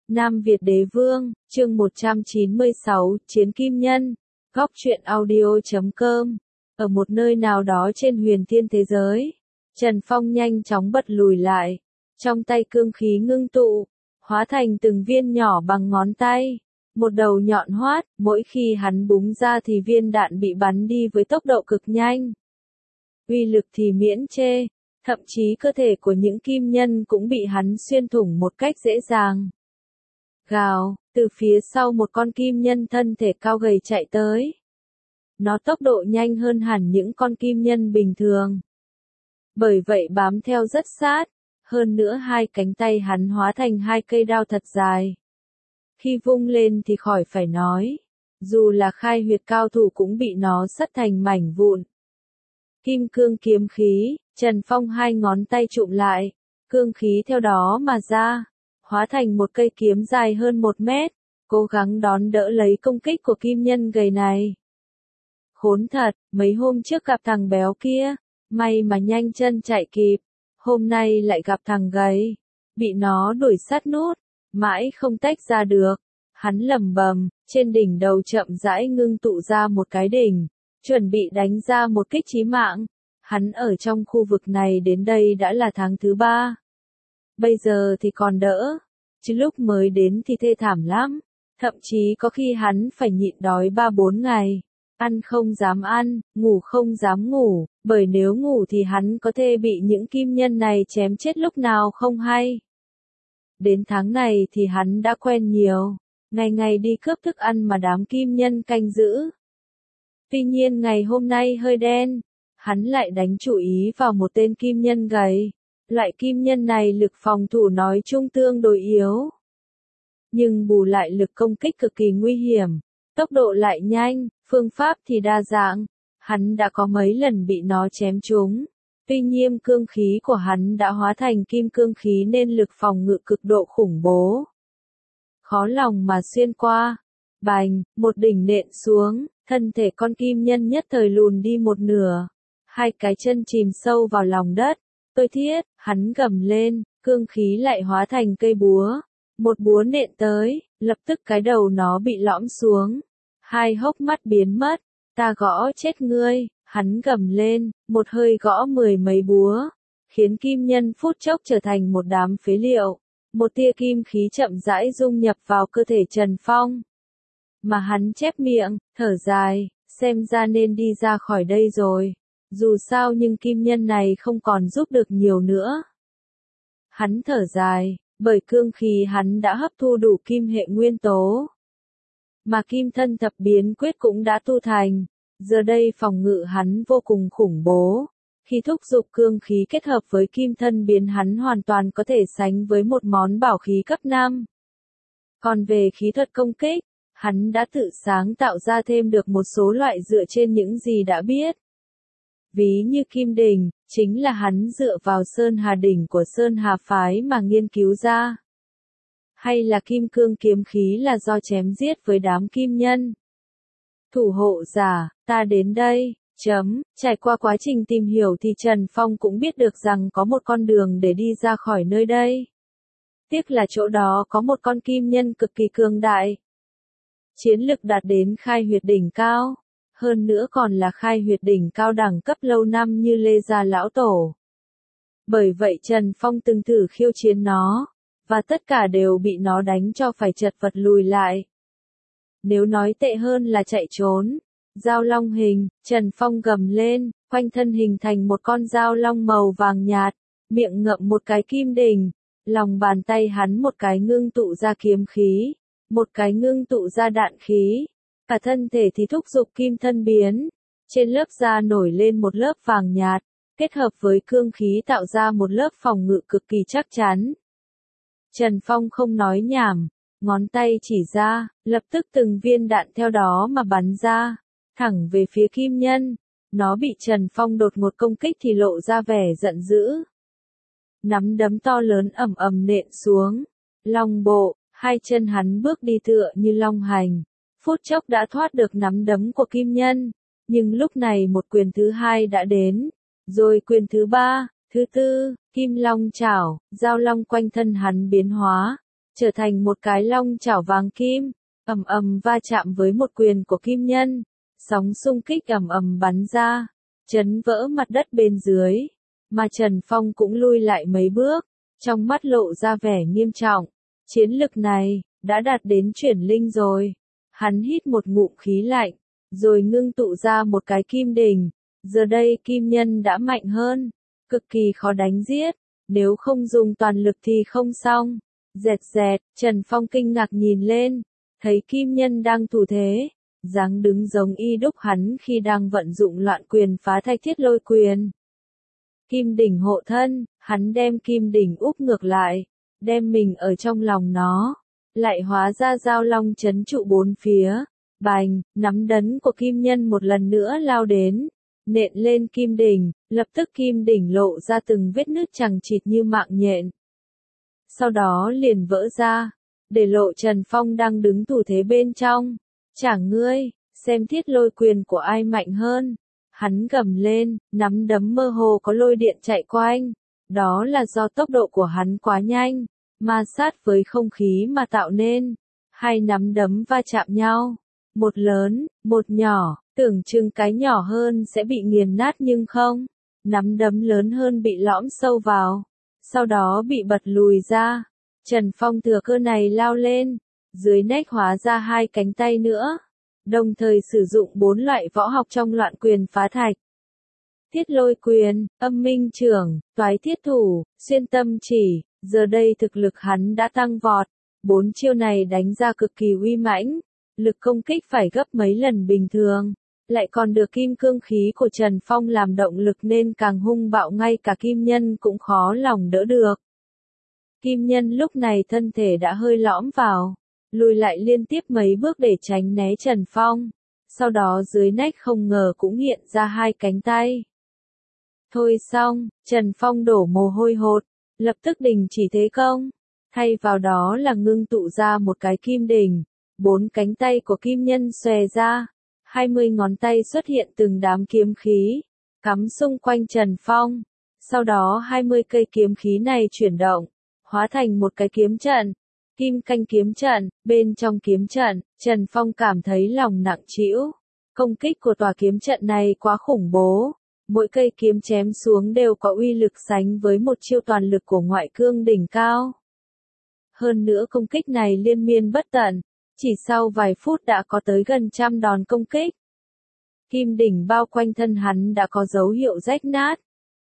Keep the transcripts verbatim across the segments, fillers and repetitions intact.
Nam Việt Đế Vương, chương một trăm chín mươi sáu, Chiến Kim Nhân, góc truyện audio chấm com. Ở một nơi nào đó trên huyền thiên thế giới, Trần Phong nhanh chóng bật lùi lại, trong tay cương khí ngưng tụ, hóa thành từng viên nhỏ bằng ngón tay, một đầu nhọn hoắt, mỗi khi hắn búng ra thì viên đạn bị bắn đi với tốc độ cực nhanh. Uy lực thì miễn chê, thậm chí cơ thể của những kim nhân cũng bị hắn xuyên thủng một cách dễ dàng. Gào, từ phía sau một con kim nhân thân thể cao gầy chạy tới. Nó tốc độ nhanh hơn hẳn những con kim nhân bình thường. Bởi vậy bám theo rất sát, hơn nữa hai cánh tay hắn hóa thành hai cây đao thật dài. Khi vung lên thì khỏi phải nói, dù là khai huyệt cao thủ cũng bị nó sắt thành mảnh vụn. Kim cương kiếm khí, Trần Phong hai ngón tay chụm lại, cương khí theo đó mà ra, hóa thành một cây kiếm dài hơn một mét, cố gắng đón đỡ lấy công kích của kim nhân gầy này. Khốn thật, mấy hôm trước gặp thằng béo kia, may mà nhanh chân chạy kịp, hôm nay lại gặp thằng gầy, bị nó đuổi sát nút, mãi không tách ra được. Hắn lẩm bẩm, trên đỉnh đầu chậm rãi ngưng tụ ra một cái đỉnh, chuẩn bị đánh ra một kích chí mạng. Hắn ở trong khu vực này đến đây đã là tháng thứ ba. Bây giờ thì còn đỡ, chứ lúc mới đến thì thê thảm lắm, thậm chí có khi hắn phải nhịn đói ba bốn ngày, ăn không dám ăn, ngủ không dám ngủ, bởi nếu ngủ thì hắn có thể bị những kim nhân này chém chết lúc nào không hay. Đến tháng này thì hắn đã quen nhiều, ngày ngày đi cướp thức ăn mà đám kim nhân canh giữ. Tuy nhiên ngày hôm nay hơi đen, hắn lại đánh chủ ý vào một tên kim nhân gầy. Loại kim nhân này lực phòng thủ nói chung tương đối yếu, nhưng bù lại lực công kích cực kỳ nguy hiểm, tốc độ lại nhanh, phương pháp thì đa dạng, hắn đã có mấy lần bị nó chém trúng. Tuy nhiên cương khí của hắn đã hóa thành kim cương khí nên lực phòng ngự cực độ khủng bố. Khó lòng mà xuyên qua, bành, một đỉnh nện xuống, thân thể con kim nhân nhất thời lùn đi một nửa, hai cái chân chìm sâu vào lòng đất. Tôi thiết, hắn gầm lên, cương khí lại hóa thành cây búa. Một búa nện tới, lập tức cái đầu nó bị lõm xuống. Hai hốc mắt biến mất, ta gõ chết ngươi, hắn gầm lên, một hơi gõ mười mấy búa, khiến kim nhân phút chốc trở thành một đám phế liệu. Một tia kim khí chậm rãi dung nhập vào cơ thể Trần Phong. Mà hắn chép miệng, thở dài, xem ra nên đi ra khỏi đây rồi. Dù sao nhưng kim nhân này không còn giúp được nhiều nữa. Hắn thở dài, bởi cương khí hắn đã hấp thu đủ kim hệ nguyên tố. Mà kim thân thập biến quyết cũng đã tu thành, giờ đây phòng ngự hắn vô cùng khủng bố. Khi thúc dục cương khí kết hợp với kim thân biến hắn hoàn toàn có thể sánh với một món bảo khí cấp năm. Còn về khí thuật công kích, hắn đã tự sáng tạo ra thêm được một số loại dựa trên những gì đã biết. Ví như Kim Đỉnh, chính là hắn dựa vào Sơn Hà Đỉnh của Sơn Hà Phái mà nghiên cứu ra. Hay là Kim Cương kiếm khí là do chém giết với đám kim nhân. Thủ hộ giả, ta đến đây, chấm, trải qua quá trình tìm hiểu thì Trần Phong cũng biết được rằng có một con đường để đi ra khỏi nơi đây. Tiếc là chỗ đó có một con kim nhân cực kỳ cường đại. Chiến lực đạt đến khai huyệt đỉnh cao. Hơn nữa còn là khai huyệt đỉnh cao đẳng cấp lâu năm như Lê Gia Lão Tổ. Bởi vậy Trần Phong từng thử khiêu chiến nó, và tất cả đều bị nó đánh cho phải chật vật lùi lại. Nếu nói tệ hơn là chạy trốn, dao long hình, Trần Phong gầm lên, quanh thân hình thành một con dao long màu vàng nhạt, miệng ngậm một cái kim đỉnh, lòng bàn tay hắn một cái ngưng tụ ra kiếm khí, một cái ngưng tụ ra đạn khí. Cả thân thể thì thúc dục kim thân biến, trên lớp da nổi lên một lớp vàng nhạt, kết hợp với cương khí tạo ra một lớp phòng ngự cực kỳ chắc chắn. Trần Phong không nói nhảm, ngón tay chỉ ra, lập tức từng viên đạn theo đó mà bắn ra, thẳng về phía kim nhân. Nó bị Trần Phong đột ngột công kích thì lộ ra vẻ giận dữ. Nắm đấm to lớn ầm ầm nện xuống, long bộ, hai chân hắn bước đi tựa như long hành. Phút chốc đã thoát được nắm đấm của kim nhân, nhưng lúc này một quyền thứ hai đã đến, rồi quyền thứ ba, thứ tư, kim long chảo, dao long quanh thân hắn biến hóa, trở thành một cái long chảo vàng kim, ầm ầm va chạm với một quyền của kim nhân, sóng xung kích ầm ầm bắn ra, chấn vỡ mặt đất bên dưới, mà Trần Phong cũng lui lại mấy bước, trong mắt lộ ra vẻ nghiêm trọng, chiến lực này, đã đạt đến chuyển linh rồi. Hắn hít một ngụm khí lạnh, rồi ngưng tụ ra một cái kim đỉnh, giờ đây kim nhân đã mạnh hơn, cực kỳ khó đánh giết, nếu không dùng toàn lực thì không xong. Dẹt dẹt, Trần Phong kinh ngạc nhìn lên, thấy kim nhân đang thủ thế, dáng đứng giống y đúc hắn khi đang vận dụng loạn quyền phá thạch thiết lôi quyền. Kim đỉnh hộ thân, hắn đem kim đỉnh úp ngược lại, đem mình ở trong lòng nó, lại hóa ra giao long chấn trụ bốn phía, bành, nắm đấm của kim nhân một lần nữa lao đến, nện lên kim đỉnh, lập tức kim đỉnh lộ ra từng vết nứt chằng chịt như mạng nhện. Sau đó liền vỡ ra, để lộ Trần Phong đang đứng thủ thế bên trong. Chả ngươi, xem thiết lôi quyền của ai mạnh hơn. Hắn gầm lên, nắm đấm mơ hồ có lôi điện chạy quanh. Đó là do tốc độ của hắn quá nhanh, ma sát với không khí mà tạo nên. Hai nắm đấm va chạm nhau. Một lớn, một nhỏ, tưởng chừng cái nhỏ hơn sẽ bị nghiền nát nhưng không. Nắm đấm lớn hơn bị lõm sâu vào, sau đó bị bật lùi ra. Trần Phong thừa cơ này lao lên, dưới nách hóa ra hai cánh tay nữa, đồng thời sử dụng bốn loại võ học trong loạn quyền phá thạch. Thiết lôi quyền, âm minh trưởng, toái thiết thủ, xuyên tâm chỉ, giờ đây thực lực hắn đã tăng vọt, bốn chiêu này đánh ra cực kỳ uy mãnh, lực công kích phải gấp mấy lần bình thường, lại còn được kim cương khí của Trần Phong làm động lực nên càng hung bạo, ngay cả kim nhân cũng khó lòng đỡ được. Kim nhân lúc này thân thể đã hơi lõm vào, lùi lại liên tiếp mấy bước để tránh né Trần Phong, sau đó dưới nách không ngờ cũng hiện ra hai cánh tay. Thôi xong, Trần Phong đổ mồ hôi hột, lập tức đình chỉ thế công, thay vào đó là ngưng tụ ra một cái kim đỉnh, bốn cánh tay của kim nhân xòe ra, hai mươi ngón tay xuất hiện từng đám kiếm khí, cắm xung quanh Trần Phong, sau đó hai mươi cây kiếm khí này chuyển động, hóa thành một cái kiếm trận, kim canh kiếm trận. Bên trong kiếm trận, Trần Phong cảm thấy lòng nặng trĩu, công kích của tòa kiếm trận này quá khủng bố, mỗi cây kiếm chém xuống đều có uy lực sánh với một chiêu toàn lực của ngoại cương đỉnh cao. Hơn nữa công kích này liên miên bất tận, chỉ sau vài phút đã có tới gần trăm đòn công kích. Kim đỉnh bao quanh thân hắn đã có dấu hiệu rách nát,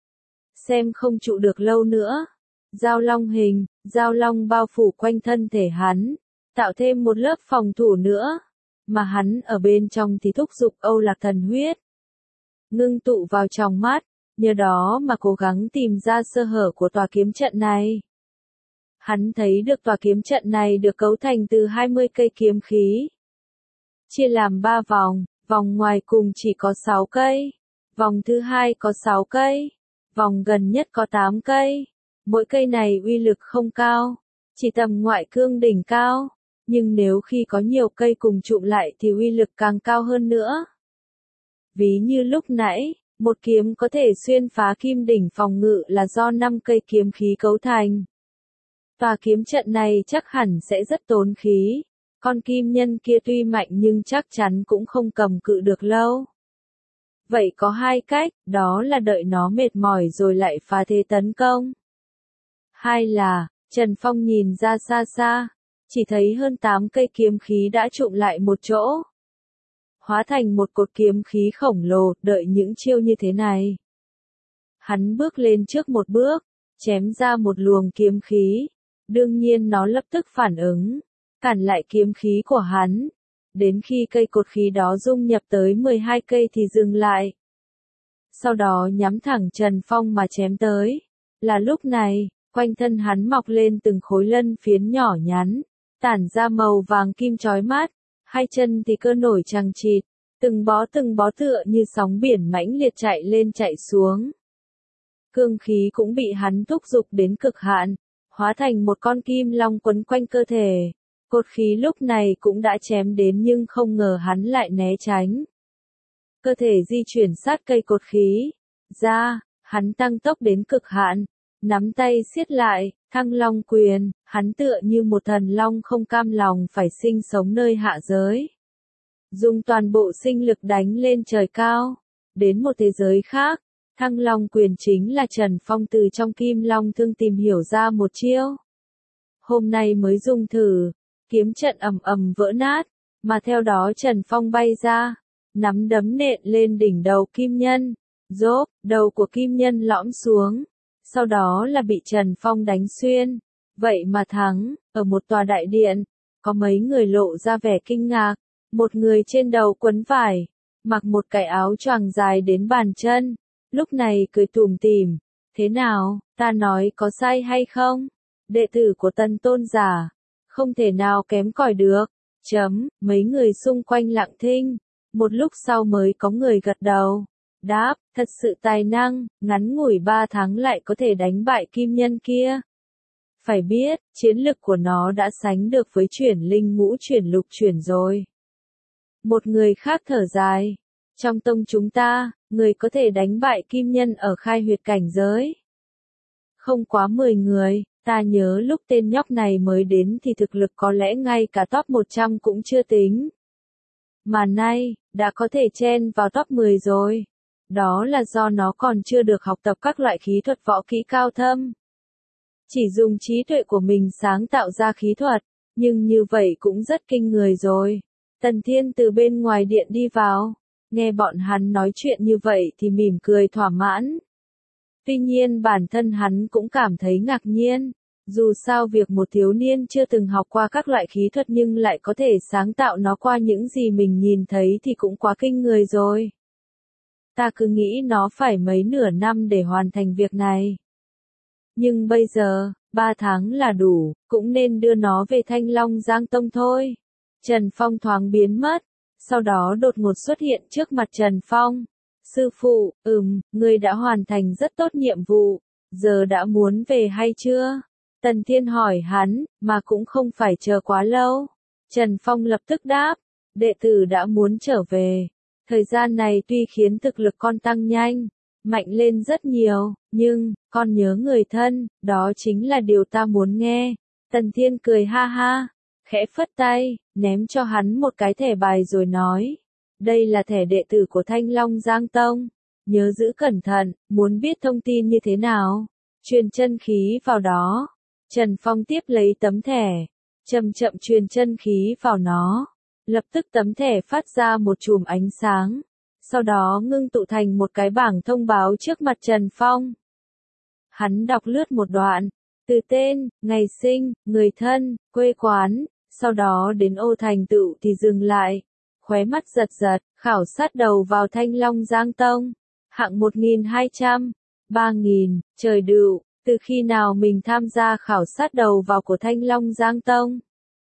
xem không trụ được lâu nữa. Giao long hình, giao long bao phủ quanh thân thể hắn, tạo thêm một lớp phòng thủ nữa, mà hắn ở bên trong thì thúc giục Âu Lạc Thần huyết, ngưng tụ vào trong mắt, nhờ đó mà cố gắng tìm ra sơ hở của tòa kiếm trận này. Hắn thấy được tòa kiếm trận này được cấu thành từ hai mươi cây kiếm khí, chia làm ba vòng, vòng ngoài cùng chỉ có sáu cây, vòng thứ hai có sáu cây, vòng gần nhất có tám cây. Mỗi cây này uy lực không cao, chỉ tầm ngoại cương đỉnh cao, nhưng nếu khi có nhiều cây cùng trụm lại thì uy lực càng cao hơn nữa. Ví như lúc nãy, một kiếm có thể xuyên phá kim đỉnh phòng ngự là do năm cây kiếm khí cấu thành. Tòa kiếm trận này chắc hẳn sẽ rất tốn khí, con kim nhân kia tuy mạnh nhưng chắc chắn cũng không cầm cự được lâu. Vậy có hai cách, đó là đợi nó mệt mỏi rồi lại phá thế tấn công. Hai là, Trần Phong nhìn ra xa xa, chỉ thấy hơn tám cây kiếm khí đã trụm lại một chỗ, hóa thành một cột kiếm khí khổng lồ. Đợi những chiêu như thế này, hắn bước lên trước một bước, chém ra một luồng kiếm khí, đương nhiên nó lập tức phản ứng, cản lại kiếm khí của hắn, đến khi cây cột khí đó dung nhập tới mười hai cây thì dừng lại, sau đó nhắm thẳng Trần Phong mà chém tới. Là lúc này, quanh thân hắn mọc lên từng khối lân phiến nhỏ nhắn, tản ra màu vàng kim chói mắt, hai chân thì cơ nổi chằng chịt, từng bó từng bó tựa như sóng biển mãnh liệt chạy lên chạy xuống. Cương khí cũng bị hắn thúc giục đến cực hạn, hóa thành một con kim long quấn quanh cơ thể. Cột khí lúc này cũng đã chém đến nhưng không ngờ hắn lại né tránh. Cơ thể di chuyển sát cây cột khí ra, hắn tăng tốc đến cực hạn, nắm tay siết lại, Thăng Long quyền, hắn tựa như một thần long không cam lòng phải sinh sống nơi hạ giới. Dùng toàn bộ sinh lực đánh lên trời cao, đến một thế giới khác. Thăng Long quyền chính là Trần Phong từ trong Kim Long Thương tìm hiểu ra một chiêu. Hôm nay mới dùng thử, kiếm trận ầm ầm vỡ nát, mà theo đó Trần Phong bay ra, nắm đấm nện lên đỉnh đầu Kim Nhân, rốp, đầu của Kim Nhân lõm xuống, sau đó là bị Trần Phong đánh xuyên. Vậy mà thắng, ở một tòa đại điện, có mấy người lộ ra vẻ kinh ngạc, một người trên đầu quấn vải, mặc một cái áo choàng dài đến bàn chân, lúc này cười tủm tỉm, thế nào, ta nói có sai hay không? Đệ tử của Tân Tôn giả, không thể nào kém cỏi được, chấm, mấy người xung quanh lặng thinh, một lúc sau mới có người gật đầu, đáp, thật sự tài năng, ngắn ngủi ba tháng lại có thể đánh bại Kim Nhân kia. Phải biết, chiến lực của nó đã sánh được với chuyển linh ngũ chuyển lục chuyển rồi. Một người khác thở dài, trong tông chúng ta, người có thể đánh bại Kim Nhân ở khai huyệt cảnh giới. Không quá mười người, ta nhớ lúc tên nhóc này mới đến thì thực lực có lẽ ngay cả top một trăm cũng chưa tính. Mà nay, đã có thể chen vào top mười rồi. Đó là do nó còn chưa được học tập các loại khí thuật võ kỹ cao thâm. Chỉ dùng trí tuệ của mình sáng tạo ra khí thuật, nhưng như vậy cũng rất kinh người rồi. Tần Thiên từ bên ngoài điện đi vào, nghe bọn hắn nói chuyện như vậy thì mỉm cười thỏa mãn. Tuy nhiên bản thân hắn cũng cảm thấy ngạc nhiên, dù sao việc một thiếu niên chưa từng học qua các loại khí thuật nhưng lại có thể sáng tạo nó qua những gì mình nhìn thấy thì cũng quá kinh người rồi. Ta cứ nghĩ nó phải mấy nửa năm để hoàn thành việc này. Nhưng bây giờ, ba tháng là đủ, cũng nên đưa nó về Thanh Long Giang Tông thôi. Trần Phong thoáng biến mất, sau đó đột ngột xuất hiện trước mặt Trần Phong. Sư phụ, ừm, ngươi đã hoàn thành rất tốt nhiệm vụ, giờ đã muốn về hay chưa? Tần Thiên hỏi hắn, mà cũng không phải chờ quá lâu. Trần Phong lập tức đáp, đệ tử đã muốn trở về. Thời gian này tuy khiến thực lực con tăng nhanh, mạnh lên rất nhiều, nhưng, con nhớ người thân, đó chính là điều ta muốn nghe. Tần Thiên cười ha ha, khẽ phất tay, ném cho hắn một cái thẻ bài rồi nói. Đây là thẻ đệ tử của Thanh Long Giang Tông. Nhớ giữ cẩn thận, muốn biết thông tin như thế nào? Truyền chân khí vào đó. Trần Phong tiếp lấy tấm thẻ, chậm chậm truyền chân khí vào nó. Lập tức tấm thẻ phát ra một chùm ánh sáng. Sau đó ngưng tụ thành một cái bảng thông báo trước mặt Trần Phong. Hắn đọc lướt một đoạn, từ tên, ngày sinh, người thân, quê quán, sau đó đến ô thành tựu thì dừng lại. Khóe mắt giật giật, khảo sát đầu vào Thanh Long Giang Tông. Hạng một nghìn hai trăm, ba nghìn, trời đựu, từ khi nào mình tham gia khảo sát đầu vào của Thanh Long Giang Tông.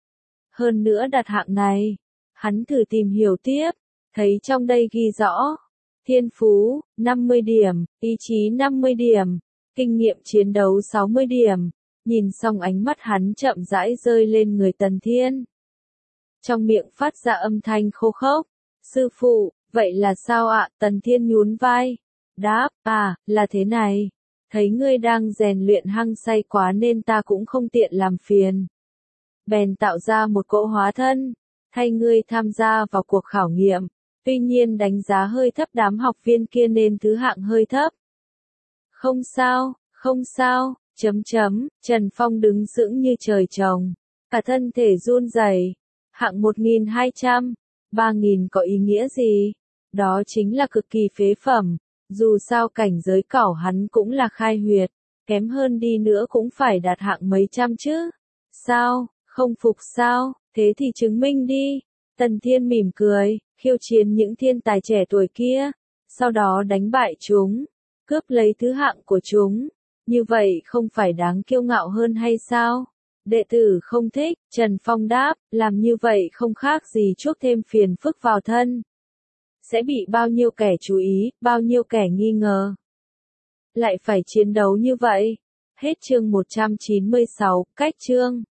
Hơn nữa đặt hạng này, hắn thử tìm hiểu tiếp, thấy trong đây ghi rõ. Thiên phú, năm mươi điểm, ý chí năm mươi điểm, kinh nghiệm chiến đấu sáu mươi điểm. Nhìn xong ánh mắt hắn chậm rãi rơi lên người Tần Thiên. Trong miệng phát ra âm thanh khô khốc. Sư phụ, vậy là sao ạ? Tần Thiên nhún vai. Đáp, à, là thế này. Thấy ngươi đang rèn luyện hăng say quá nên ta cũng không tiện làm phiền. Bèn tạo ra một cỗ hóa thân, thay ngươi tham gia vào cuộc khảo nghiệm. Tuy nhiên đánh giá hơi thấp đám học viên kia nên thứ hạng hơi thấp. Không sao, không sao, chấm chấm, Trần Phong đứng sững như trời trồng. Cả thân thể run rẩy. Hạng một nghìn hai trăm, ba nghìn có ý nghĩa gì? Đó chính là cực kỳ phế phẩm. Dù sao cảnh giới cảo hắn cũng là khai huyệt. Kém hơn đi nữa cũng phải đạt hạng mấy trăm chứ. Sao, không phục sao? Thế thì chứng minh đi. Tần Thiên mỉm cười, khiêu chiến những thiên tài trẻ tuổi kia. Sau đó đánh bại chúng. Cướp lấy thứ hạng của chúng. Như vậy không phải đáng kiêu ngạo hơn hay sao? Đệ tử không thích, Trần Phong đáp, làm như vậy không khác gì chuốc thêm phiền phức vào thân. Sẽ bị bao nhiêu kẻ chú ý, bao nhiêu kẻ nghi ngờ. Lại phải chiến đấu như vậy. Hết chương một trăm chín mươi sáu, cách chương.